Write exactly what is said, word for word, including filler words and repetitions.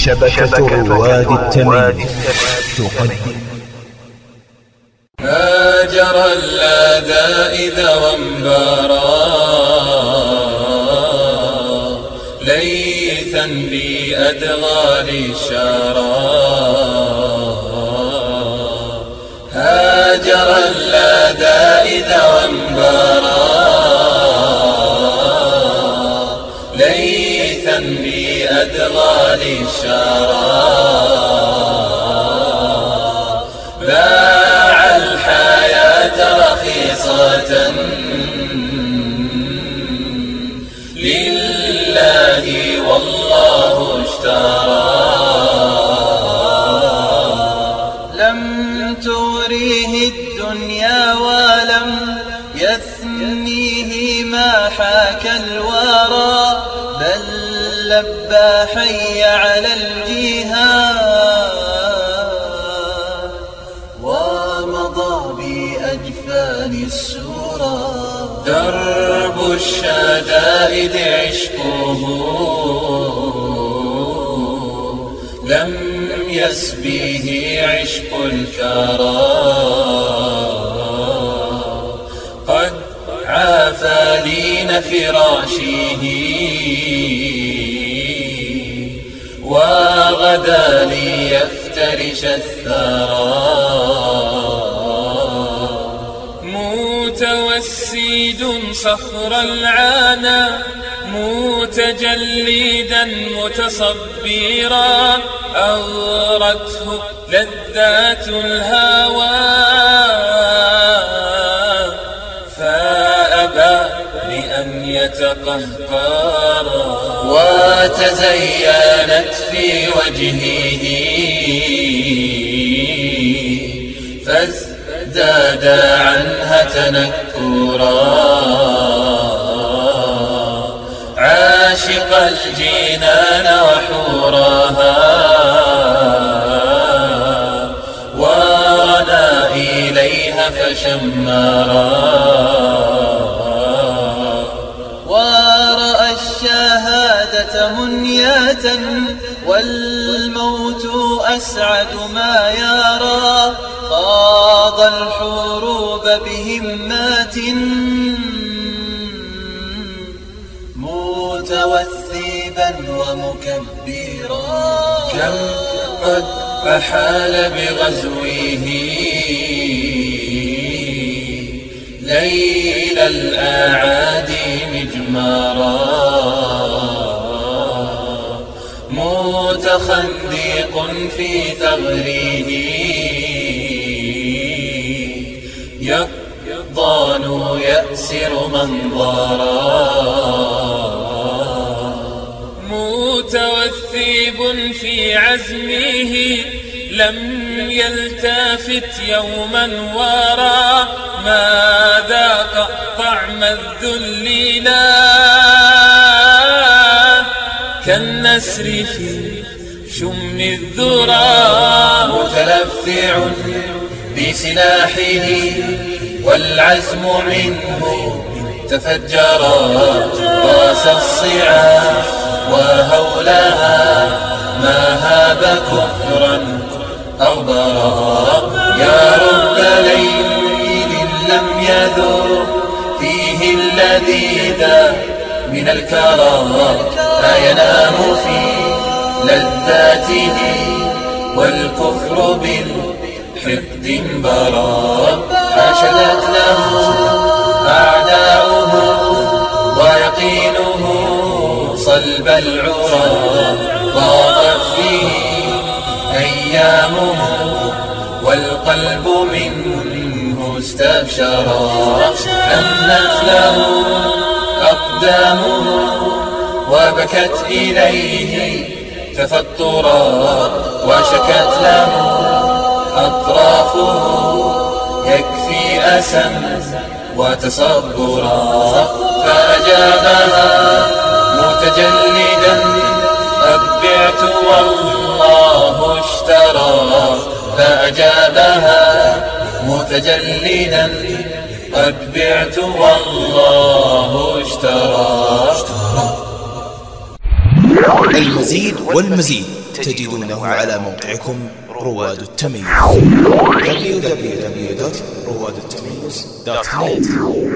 شبكة رواد التميم تقدم هاجر اللاذى إذا وانبارا ليثا بأدغال الشارى. هاجر اللاذى إذا وانبارا ليثا بأدغال الشارى. باع الحياة رخيصة لله والله اشترى. لم تغريه الدنيا ولم يثنيه ما حاك الورى، بل لبى حي على الجهاد ومضى بأجفان السورى. درب الشدائد عشقه لم يسبيه عشق الكرى. قد عافى لين فراشه وغدا ليفترش الثرى. متوسد صخر العانا متجلدا متصبرا، أغرته لذات الهوى فأبى لأن يتقهقرا. وتزينت في وجهه فازداد عنها تنكرا. عاشق الجنان وحورها ورنا إليها فشمرا. ورأى الشهادة منية والموت أسعد ما يرى. خاض الحروب بهمات متوثبا ومكبرا. كم قد أحال بغزوه ليل الأعادي مجمارا. متخندق في ثغره يقضان يأسر منظرا. متوثب في عزمه لم يلتفت يوما ورا. ما ذاق طعم الذل لا كالنسر في شم الذرى. متلفع بسلاحه والعزم منه تفجرا. راس الصعاب وهولها ما هاب كفرا أغبرا. يا رب ليل لم يذر فيه اللذيذ من الكرى. فينام في لذاته والكفر بالحقد انبرا. حشدت له أعداؤه ويقينه صلب العرى. ضاقت فيه أيامه والقلب منه استبشرا. أنت له أقدامه وبكت إليه تفطرا. وشكت له أطرافه يكفي أسا وتصبرا. فأجابها متجلدا قد بعت والله اشترى. فأجابها متجلدا قد بعت والله اشترى. المزيد والمزيد تجدونه على موقعكم رواد التميز دبليو دبليو دبليو دوت رواد التميز دوت نت.